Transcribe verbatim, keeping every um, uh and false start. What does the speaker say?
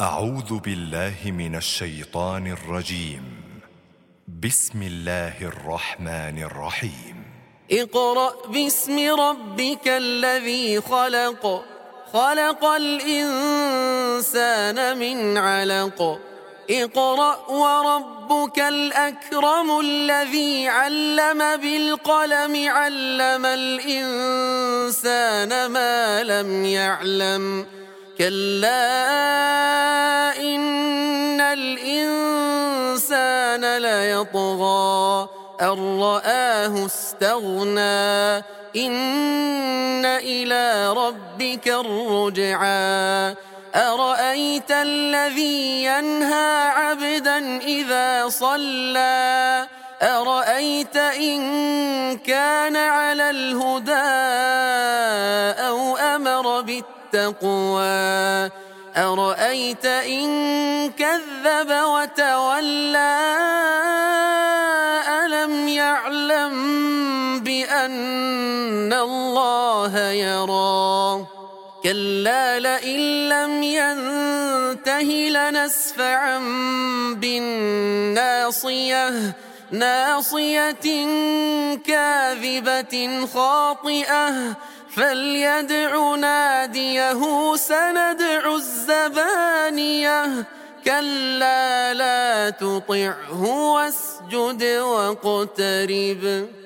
أعوذ بالله من الشيطان الرجيم. بسم الله الرحمن الرحيم. اقرأ باسم ربك الذي خلق خلق الإنسان من علق اقرأ وربك الأكرم الذي علم بالقلم علم الإنسان ما لم يعلم كلا إن الإنسان ليطغى أن رآه استغنى إن إلى ربك الرجعى أرأيت الذي ينهى عبدا إذا صلى أرأيت إن كان على الهدى أو أمر بالتقوى أرأيت إن كذب وتولى ألم يعلم بأن الله يرى كلا لئن لم ينته لنسفعا بالناصية ناصية كاذبة خاطئة فليدع ناديه سندع الزبانية كلا لا تطعه واسجد واقترب.